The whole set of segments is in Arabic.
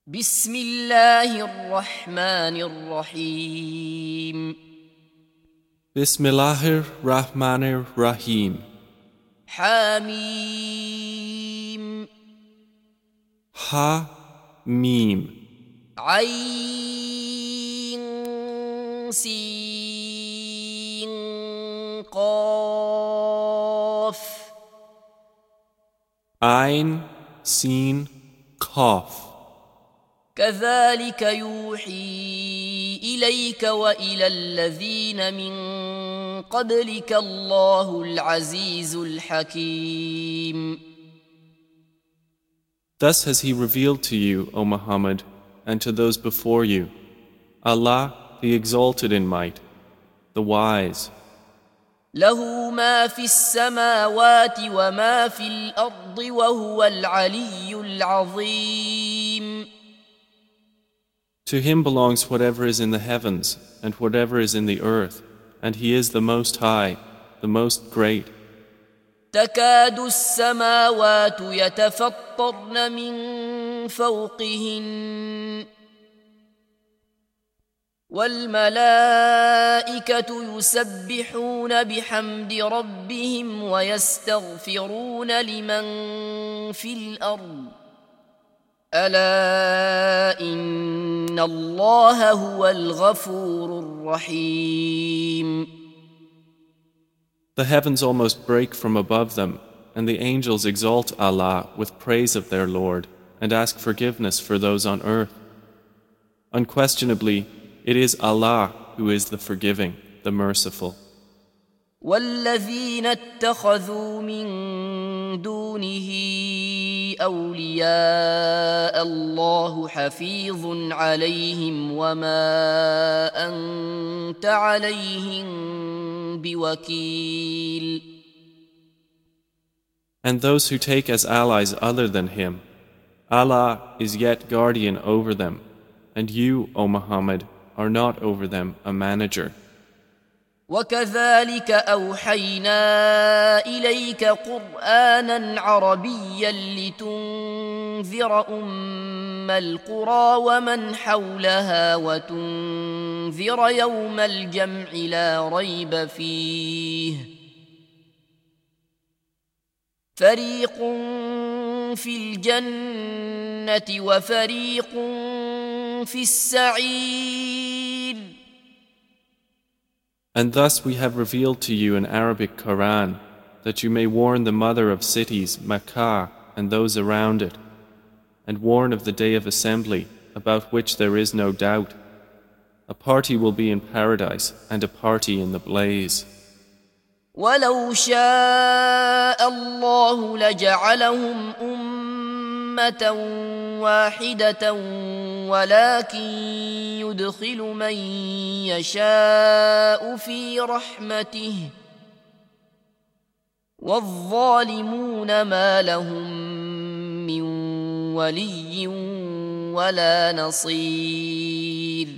بسم الله الرحمن الرحيم Bismillahir Rahmanir Rahim. حميم Ha Mim. عين سين قاف Ein Sin Qaf. كذلك يوحي إليك وإلى الذين من قبلك الله العزيز الحكيم. Thus has He revealed to you, O Muhammad, and to those before you, Allah, the exalted in might, the wise. له ما في السماوات وما في الأرض وهو العلي العظيم. To Him belongs whatever is in the heavens and whatever is in the earth, and He is the Most High, the Most Great. تكاد السماوات يتفطرن من فوقهن والملائكة يسبحون بحمد ربهم ويستغفرون لمن في الأرض ألا إن الله هو الغفور الرحيم. The heavens almost break from above them, and the angels exalt Allah with praise of their Lord and ask forgiveness for those on earth. Unquestionably, it is Allah who is the forgiving, the merciful. والذين اتخذوا من دونه أولياء الله حفيظ عليهم وما أنت عليهم بوكيل. And those who take as allies other than Him, Allah is yet guardian over them, and you, O Muhammad, are not over them a manager. وكذلك أوحينا إليك قرآنا عربيا لتنذر أم القرى ومن حولها وتنذر يوم الجمع لا ريب فيه فريق في الجنة وفريق في السعير. And thus we have revealed to you an Arabic Quran, that you may warn the mother of cities, Makkah, and those around it, and warn of the day of assembly, about which there is no doubt. A party will be in paradise, and a party in the blaze. ولو شاء الله لجعلهم أمة واحدة ولكن يدخل من يشاء في رحمته والظالمون ما لهم من ولي ولا نصير.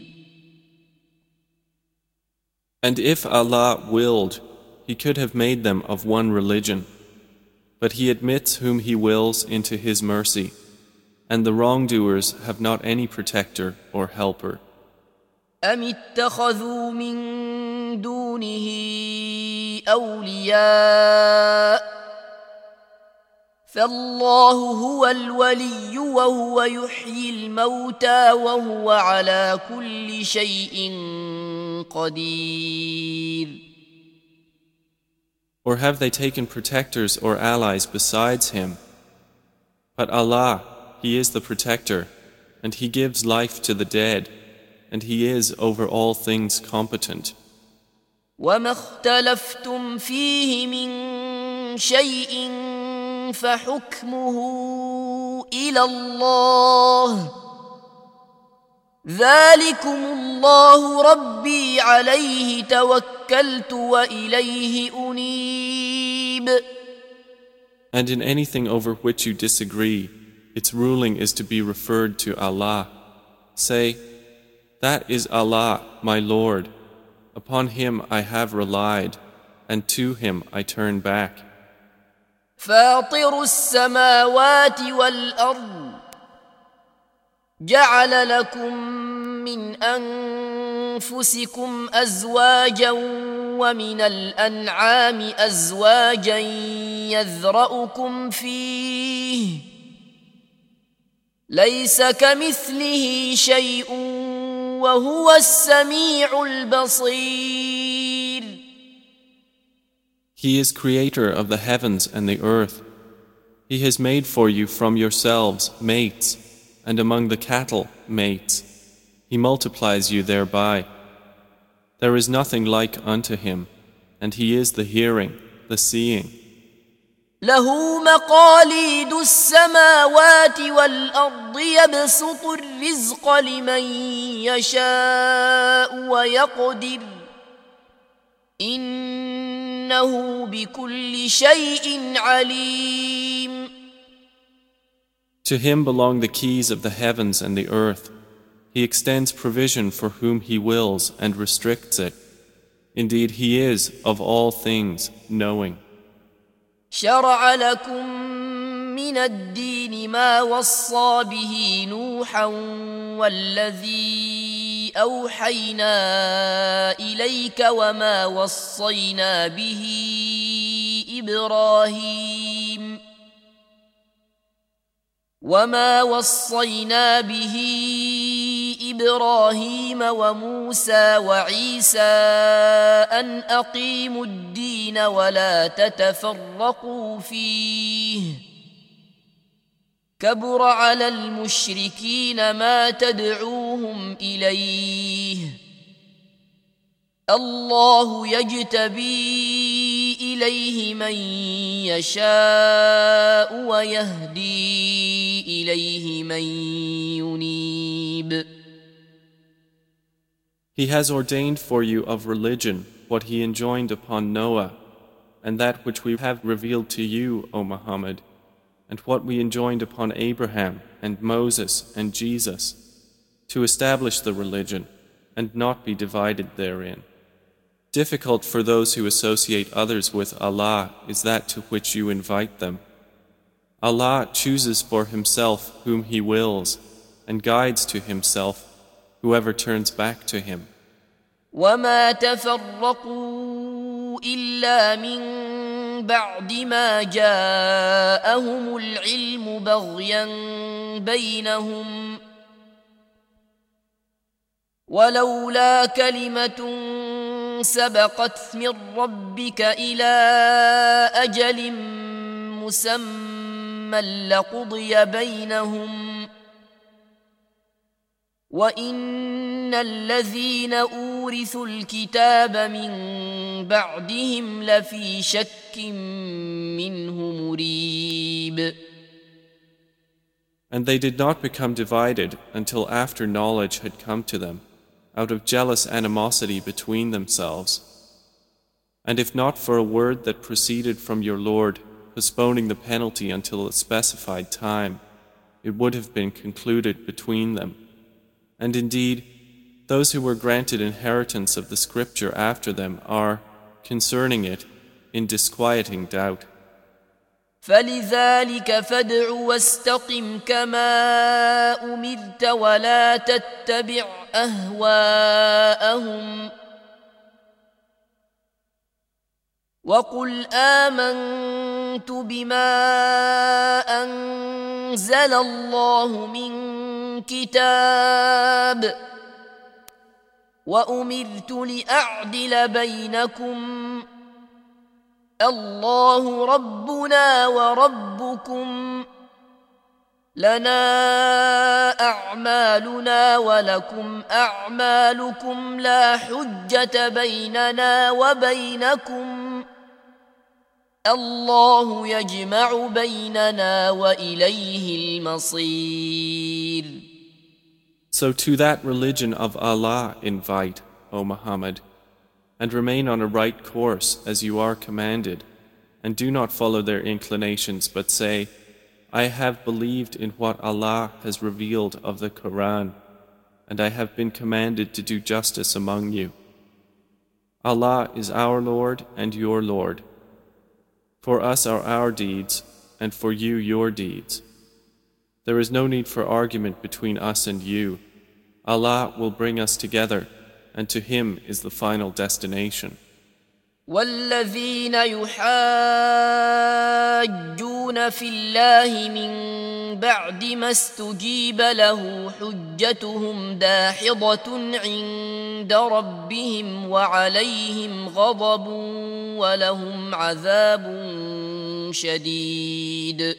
And if Allah willed, He could have made them of one religion. But He admits whom He wills into His mercy, and the wrongdoers have not any protector or helper. أم اتخذوا من دونه أولياء فالله هو الولي وهو يحيي الموتى وهو على كل شيء قدير. Or have they taken protectors or allies besides Him? But Allah, He is the protector, and He gives life to the dead, and He is over all things competent. وما اختلفتم فيه من شيء فحكمه إلى الله ذلكم الله ربي عليه توكلت وإليه أنيب. And in anything over which you disagree, its ruling is to be referred to Allah. Say, that is Allah, my Lord. Upon Him I have relied, and to Him I turn back. فاطر السماوات والأرض جعل لكم من أنفسكم أزواجا ومن الأنعام أزواجا يذرأكم فيه ليس كمثله شيء وهو السميع البصير. He is creator of the heavens and the earth. He has made for you from yourselves mates, and among the cattle mates. He multiplies you thereby. There is nothing like unto him, and he is the hearing, the seeing. له مقاليد السماوات والأرض يبسط الرزق لمن يشاء ويقدر إنه بكل شيء عليم. To him belong the keys of the heavens and the earth. He extends provision for whom he wills and restricts it. Indeed, he is of all things knowing. شرع لكم من الدين ما وصى به نوحا والذي أوحينا إليك وما وصينا به إبراهيم وموسى وعيسى أن أقيموا الدين ولا تتفرقوا فيه كبر على المشركين ما تدعوهم إليه الله يجتبي إليه من يشاء ويهدي إليه من ينيب. He has ordained for you of religion what he enjoined upon Noah, and that which we have revealed to you, O Muhammad, and what we enjoined upon Abraham and Moses and Jesus, to establish the religion and not be divided therein. Difficult for those who associate others with Allah is that to which you invite them. Allah chooses for himself whom he wills and guides to himself whoever turns back to him. وما تفرقوا إلا من بعد ما جاءهم العلم بغيا بينهم ولولا كلمة سبقت من ربك إلى أجل مسمى لقضي بينهم وإن الذين أورثوا الكتاب من بعدهم لفي شك منه مريب. And they did not become divided until after knowledge had come to them, out of jealous animosity between themselves. And if not for a word that proceeded from your Lord, postponing the penalty until a specified time, it would have been concluded between them. And indeed, those who were granted inheritance of the scripture after them are, concerning it, in disquieting doubt. فلذلك فادع واستقم كما أمرت ولا تتبع أهواءهم وقل آمنت بما أنزل الله من كتاب وأمرت لأعدل بينكم الله ربنا وربكم لنا أعمالنا ولكم أعمالكم لا حجة بيننا وبينكم الله يجمع بيننا وإليه المصير. So to that religion of Allah invite, O Muhammad, and remain on a right course as you are commanded, and do not follow their inclinations, but say, I have believed in what Allah has revealed of the Quran, and I have been commanded to do justice among you. Allah is our Lord and your Lord. For us are our deeds, and for you your deeds. There is no need for argument between us and you. Allah will bring us together, and to Him is the final destination. والذين يحاجون في الله من بعد ما استجيب له حجتهم داحضة عند ربهم وعليهم غضب ولهم عذاب شديد.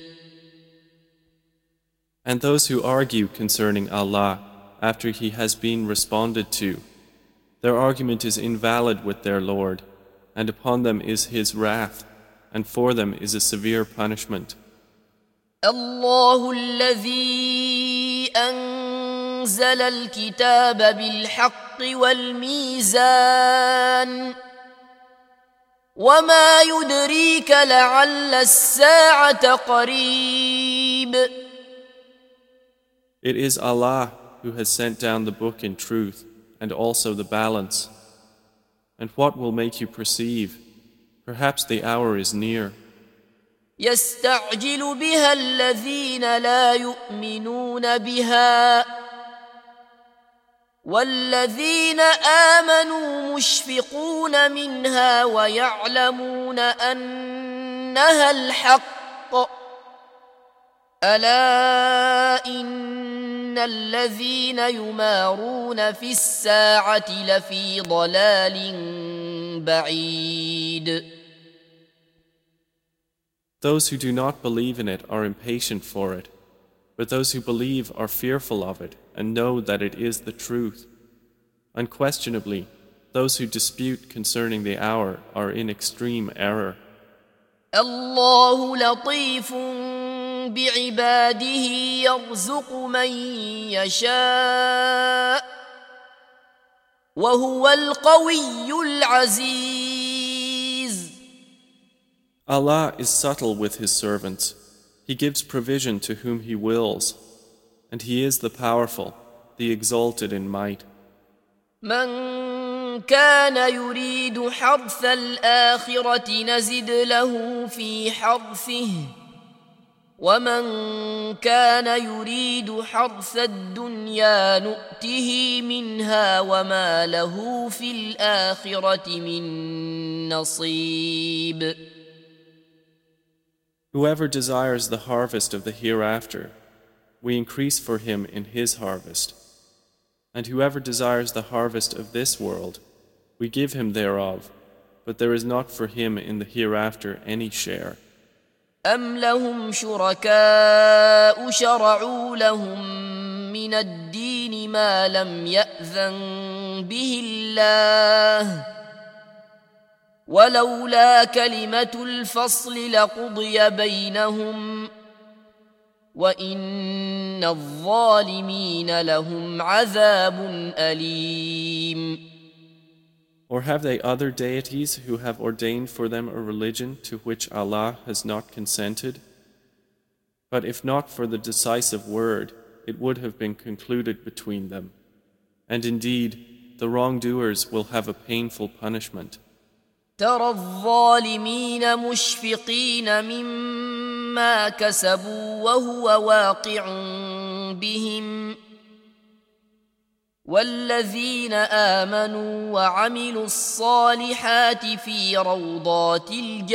And those who argue concerning Allah after He has been responded to, their argument is invalid with their Lord, and upon them is His wrath, and for them is a severe punishment. الله الذي أنزل الكتاب بالحق والميزان وما يدريك لعل الساعة قريب. It is Allah who has sent down the book in truth and also the balance. And what will make you perceive? Perhaps the hour is near. يستعجل بها الذين لا يؤمنون بها والذين آمنوا مشفقون منها ويعلمون أنها الحق ألا إن الذين يمارون في الساعة لفي ضلال بعيد. Those who do not believe in it are impatient for it, but those who believe are fearful of it and know that it is the truth. Unquestionably, those who dispute concerning the hour are in extreme error. الله لطيف بعباده يرزق من يشاء وهو القوي العزيز. Allah is subtle with His servants. He gives provision to whom He wills, and He is the powerful, the exalted in might. من كان يريد حرث الآخرة نزد له في حرثه ومن كان يريد حرث الدنيا نؤته منها وما له في الآخرة من نصيب. Whoever desires the harvest of the hereafter, we increase for him in his harvest. And whoever desires the harvest of this world, we give him thereof, but there is not for him in the hereafter any share. أم لهم شركاء شرعوا لهم من الدين ما لم يأذن به الله ولولا كلمة الفصل لقضي بينهم وإن الظالمين لهم عذاب أليم. Or have they other deities who have ordained for them a religion to which Allah has not consented? But if not for the decisive word, it would have been concluded between them. And indeed, the wrongdoers will have a painful punishment. ترى الظالمين مشفقين مما كسبوا وهو واقع بهم والذين آمنوا وعملوا الصالحات في روضات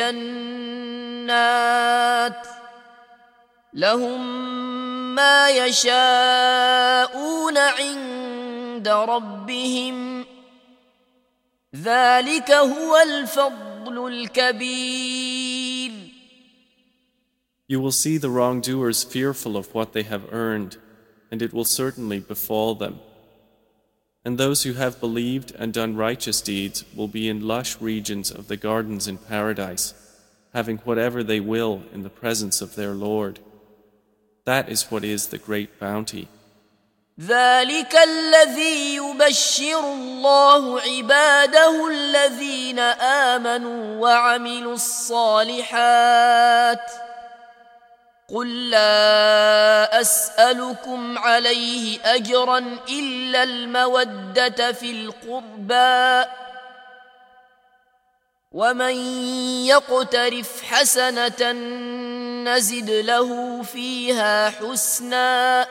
الجنات لهم ما يشاءون عند ربهم ذلك هو الفضل الكبير. You will see the wrongdoers fearful of what they have earned, and it will certainly befall them. And those who have believed and done righteous deeds will be in lush regions of the gardens in paradise, having whatever they will in the presence of their Lord. That is what is the great bounty. ذلك الذي يبشر الله عباده الذين آمنوا وعملوا الصالحات قل لا أسألكم عليه أجرا إلا المودة في القربى ومن يقترف حسنة نزد له فيها حسنا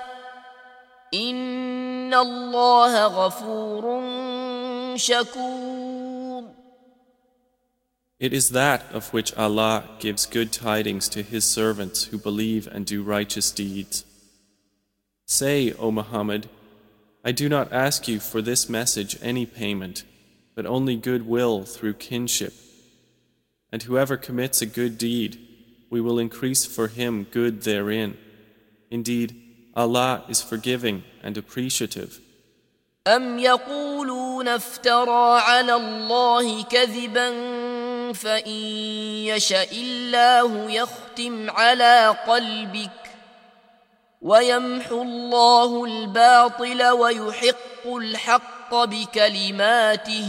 إن الله غفور شكور. It is that of which Allah gives good tidings to His servants who believe and do righteous deeds. Say, O Muhammad, I do not ask you for this message any payment, but only goodwill through kinship. And whoever commits a good deed, we will increase for him good therein. Indeed, Allah is forgiving and appreciative. أم يقولون افترى على الله كذبا فإن يشأ الله يختم على قلبك ويمحو الله الباطل ويحق الحق بكلماته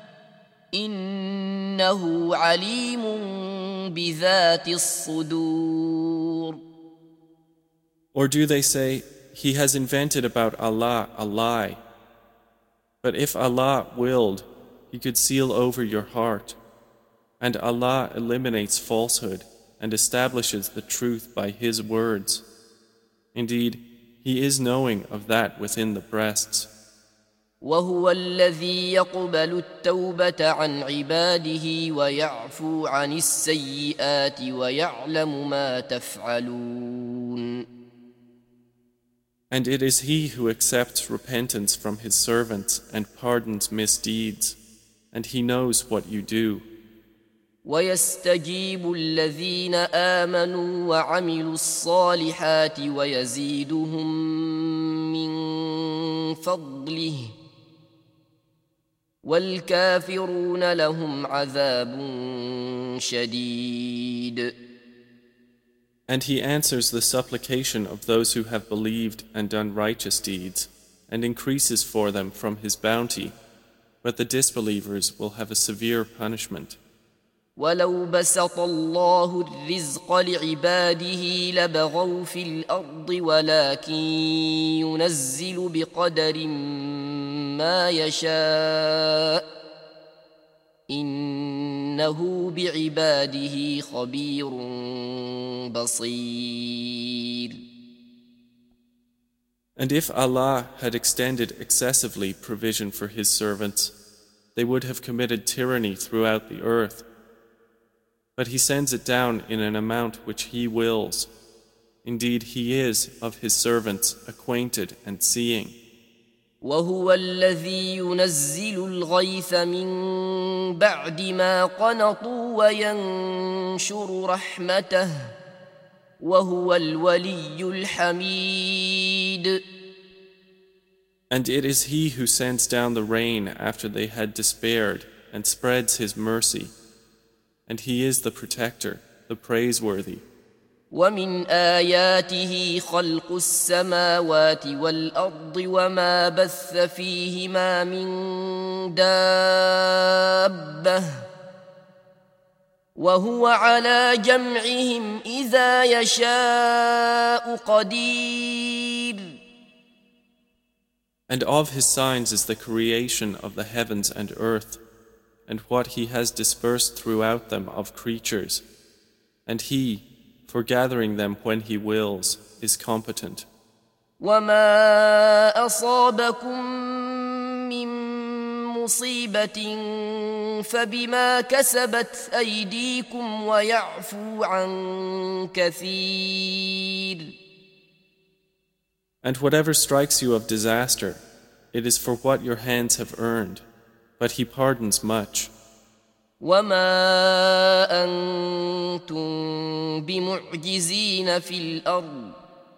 إنه عليم بذات الصدور. Or do they say, He has invented about Allah a lie? But if Allah willed, He could seal over your heart. And Allah eliminates falsehood and establishes the truth by His words. Indeed, He is knowing of that within the breasts. وهو الذي يقبل التوبة عن عباده ويعفو عن السيئات ويعلم ما تفعلون. And it is He who accepts repentance from His servants and pardons misdeeds, and He knows what you do. ويستجيب الذين آمنوا وعملوا الصالحات ويزيدهم من فضله والكافرون لهم عذاب شديد. And He answers the supplication of those who have believed and done righteous deeds, and increases for them from His bounty, but the disbelievers will have a severe punishment. ولو بسط الله الرزق لعباده لبغوا في الأرض ولكن ينزل بقدر ما يشاء إنه بعباده خبير بصير. And if Allah had extended excessively provision for His servants, they would have committed tyranny throughout the earth. But He sends it down in an amount which He wills. Indeed, He is of His servants acquainted and seeing. وهو الذي ينزل الغيث من بعد ما قنطوا وينشر رحمته وهو الولي الحميد. And it is He who sends down the rain after they had despaired and spreads His mercy. And He is the protector, the praiseworthy. ومن آياته خلق السماوات والأرض وما بث فيهما من دابة وهو على جمعهم إذا يشاء قدير. And of His signs is the creation of the heavens and earth, and what He has dispersed throughout them of creatures. And He, for gathering them when He wills, is competent. وما أصابكم من مصيبة فبما كسبت أيديكم ويعفو عن كثير. And whatever strikes you of disaster, it is for what your hands have earned, but He pardons much. وما أنتم بمعجزين في الأرض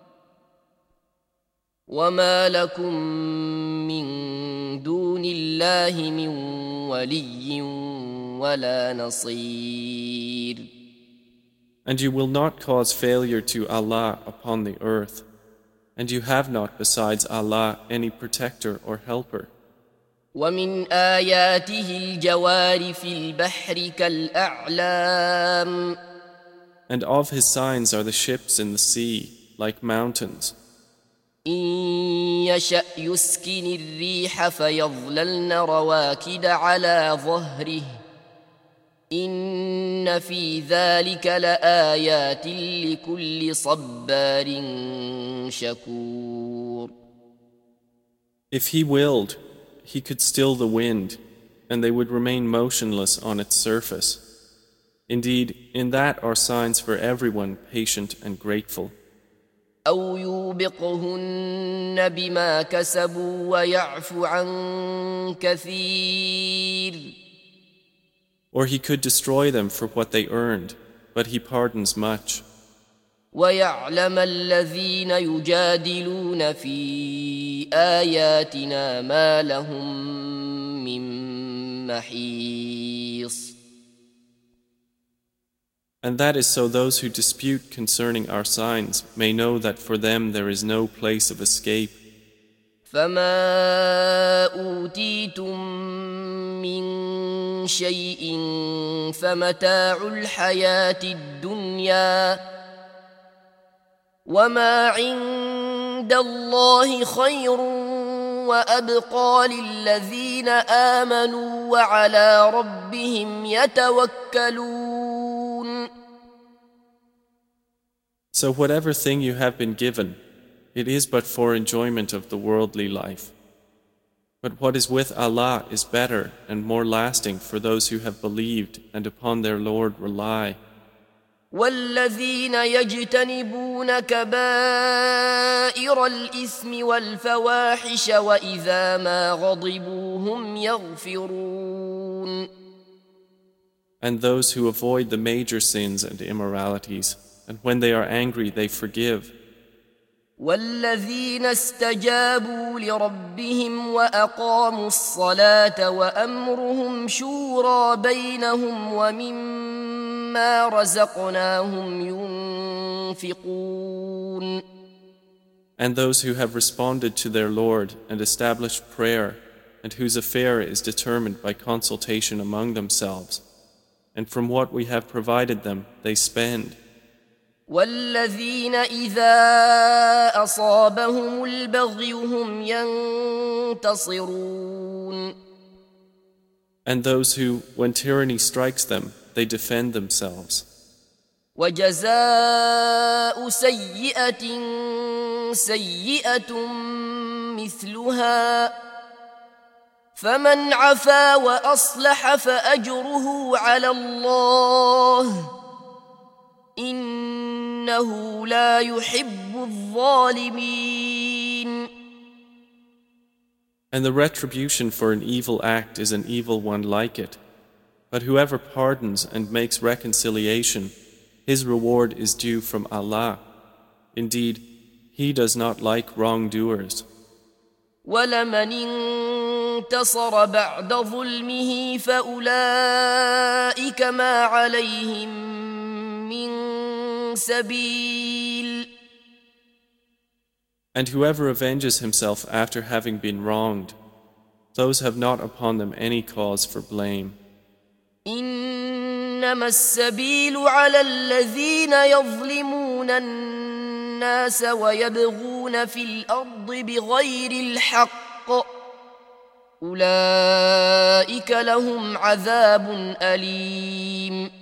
وما لكم من دون الله من ولي ولا نصير. And you will not cause failure to Allah upon the earth, and you have not besides Allah any protector or helper. ومن آياته الجوار في البحر كالأعلام. And of His signs are the ships in the sea, like mountains. إن يشأ يسكن الريح فيظللن رواكد على ظهره إن في ذلك لآيات لكل صبار شكور. If he willed, he could still the wind, and they would remain motionless on its surface. Indeed, in that are signs for everyone patient and grateful. أو يوبقهن بما كسبوا ويعفو عن كثير. Or he could destroy them for what they earned, but he pardons much. ويعلم الذين يجادلون في آياتنا ما لهم من محيص. And that is so those who dispute concerning our signs may know that for them there is no place of escape. فما أوتيتم من شيء فمتاع الحياة الدنيا وما عند الله خير وأبقى للذين آمنوا وعلى ربهم يتوكلون. So whatever thing you have been given, it is but for enjoyment of the worldly life. But what is with Allah is better and more lasting for those who have believed and upon their Lord rely. والذين يجتنبون كبائر الإثم والفواحش وإذا ما غضبوا هم يغفرون. And those who avoid the major sins and immoralities, and when they are angry they forgive. والذين استجابوا لربهم وأقاموا الصلاة وأمرهم شورى بينهم ومما رزقناهم ينفقون. And those who have responded to their Lord and established prayer, and whose affair is determined by consultation among themselves, and from what we have provided them they spend. والذين إذا أصابهم البغي هم ينتصرون. And those who, when tyranny strikes them, they defend themselves. وجزاء سيئة سيئة مثلها فمن عفا وأصلح فأجره على الله إنه لا يحب الظالمين. And the retribution for an evil act is an evil one like it. But whoever pardons and makes reconciliation, his reward is due from Allah. Indeed, He does not like wrongdoers. ولمن انتصر بعد ظلمه فأولئك ما عليهم من سبيل. And whoever avenges himself after having been wronged, those have not upon them any cause for blame. إنما السبيل على الذين يظلمون الناس ويبغون في الأرض بغير الحق أولئك لهم عذاب أليم.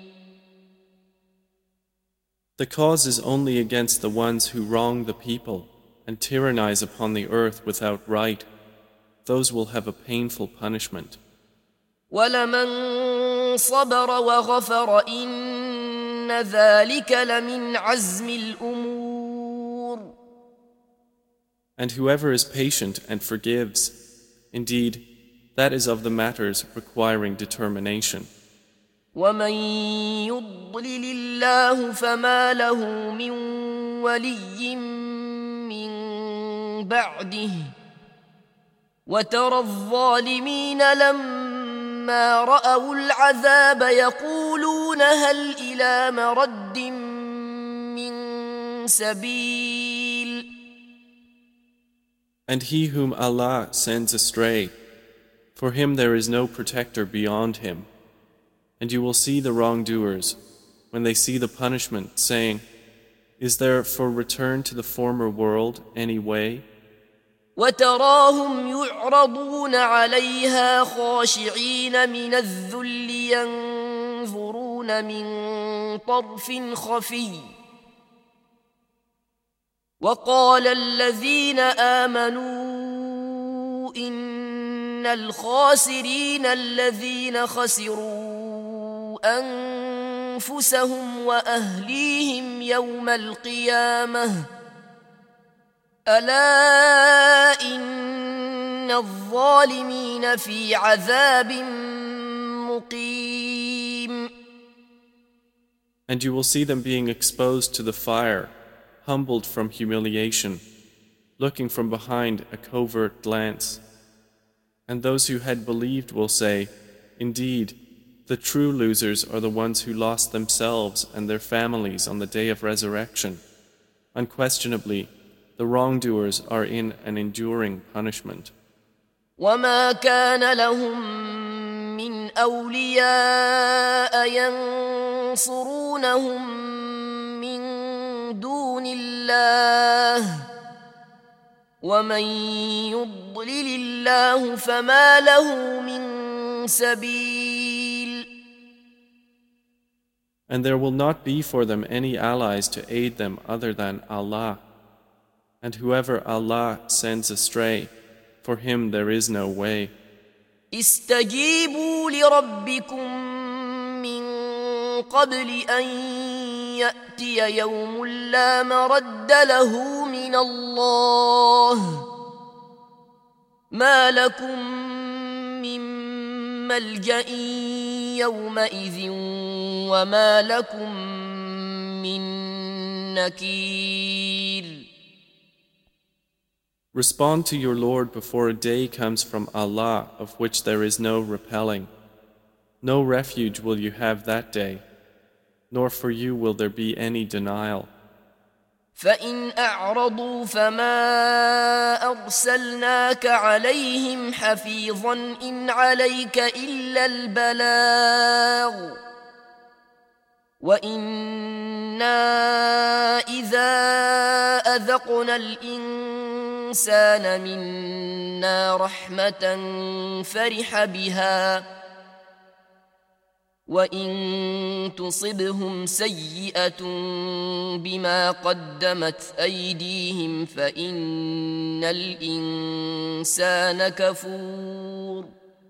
The cause is only against the ones who wrong the people and tyrannize upon the earth without right. Those will have a painful punishment. وَلَمَنْ صَبَرَ وَغَفَرَ إِنَّ ذَلِكَ لَمِنْ عَزْمِ الْأُمُورِ. And whoever is patient and forgives, indeed, that is of the matters requiring determination. وَمَنْ يُضْلِلِ اللَّهُ فَمَا لَهُ مِنْ وَلِيٍّ مِّنْ بَعْدِهِ وَتَرَى الظَّالِمِينَ لَمَّا رَأَوُا الْعَذَابَ يَقُولُونَ هَلْ إِلَى مَرَدٍّ مِّن سَبِيلٍ. And he whom Allah sends astray, for him there is no protector beyond him. And you will see the wrongdoers, when they see the punishment, saying, Is there for return to the former world any way? وتراهم يعرضون عليها خاشعين من الذل ينظرون من طرف خفي وقال الذين آمنوا إن الخاسرين الذين خسروا أنفسهم وأهليهم يوم القيامة ألا إن الظالمين في عذاب مقيم. And you will see them being exposed to the fire, humbled from humiliation, looking from behind a covert glance. And those who had believed will say, indeed, the true losers are the ones who lost themselves and their families on the day of resurrection. Unquestionably, the wrongdoers are in an enduring punishment. وما كان لهم من أولياء ينصرونهم من دون الله ومن يضلل الله فما له من سبيل. And there will not be for them any allies to aid them other than Allah. And whoever Allah sends astray, for him there is no way. استجيبوا لربكم من قبل أن يأتي يوم لا مرد له من الله ما لكم من ملجأ يومئذ وما لكم من نكير. Respond to your Lord before a day comes from Allah of which there is no repelling. No refuge will you have that day, nor for you will there be any denial. فإن أعرضوا فما أرسلناك عليهم حفيظا إن عليك إلا البلاغ وإنا إذا أذقنا الإنسان منا رحمة فرح بها وإن تصبهم سيئة بما قدمت أيديهم فإن الإنسان كفور.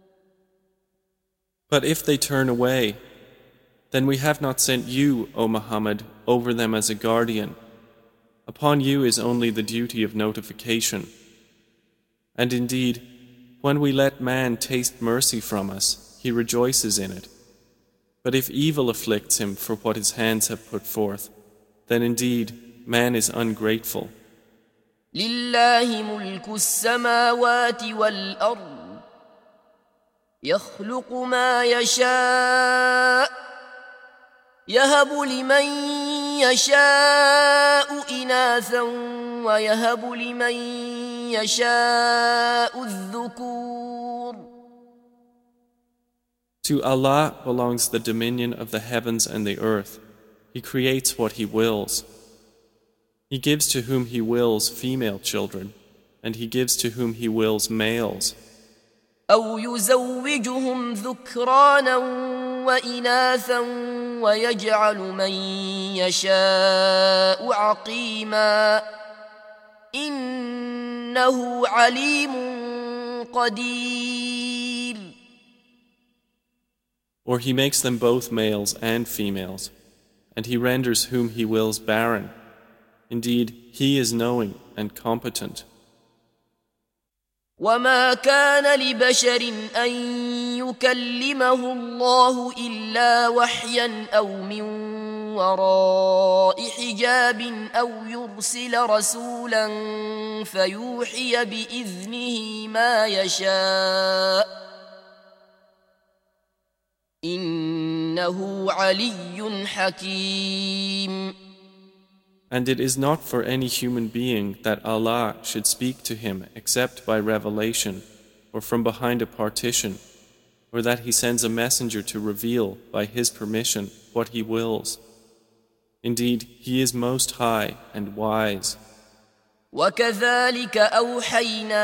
But if they turn away, then we have not sent you, O Muhammad, over them as a guardian. Upon you is only the duty of notification. And indeed, when we let man taste mercy from us, he rejoices in it. But if evil afflicts him for what his hands have put forth, then indeed man is ungrateful. لله ملك السماوات والأرض يخلق ما يشاء يهب لمن يشاء إناثا ويهب لمن يشاء الذكور. To Allah belongs the dominion of the heavens and the earth. He creates what He wills. He gives to whom He wills female children, and He gives to whom He wills males. أو يزوجهم ذكرانا وإناثا ويجعل من يشاء عقيما إنه عليم قدير. Or He makes them both males and females, and He renders whom He wills barren. Indeed, He is knowing and competent. وما كان لبشر أن يكلمه الله إلا وحيا أو من وراء حجاب أو يرسل رسولا فيوحي بإذنه ما يشاء إنه علي حكيم. And it is not for any human being that Allah should speak to him except by revelation or from behind a partition, or that He sends a messenger to reveal by His permission what He wills. Indeed, He is most high and wise. وكذلك أوحينا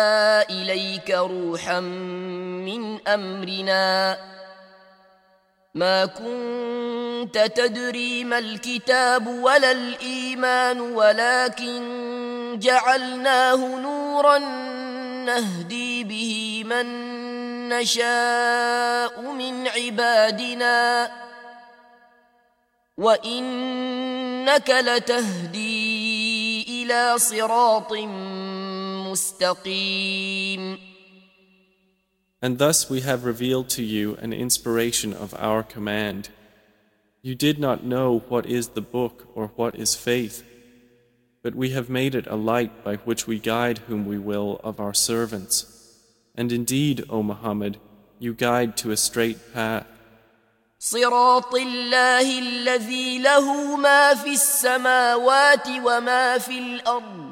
إليك روحا من أمرنا ما كنت تدري ما الكتاب ولا الإيمان ولكن جعلناه نورا نهدي به من نشاء من عبادنا وإنك لتهدي إلى صراط مستقيم. And thus we have revealed to you an inspiration of our command. You did not know what is the book or what is faith, but we have made it a light by which we guide whom we will of our servants. And indeed, O Muhammad, you guide to a straight path. صراط الله الذي له ما في السماوات وما في الأرض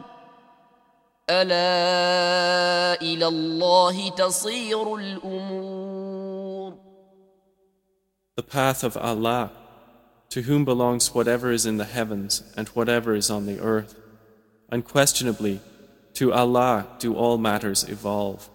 ألا إلى الله تصير الأمور. The path of Allah, to whom belongs whatever is in the heavens and whatever is on the earth. Unquestionably, to Allah do all matters evolve.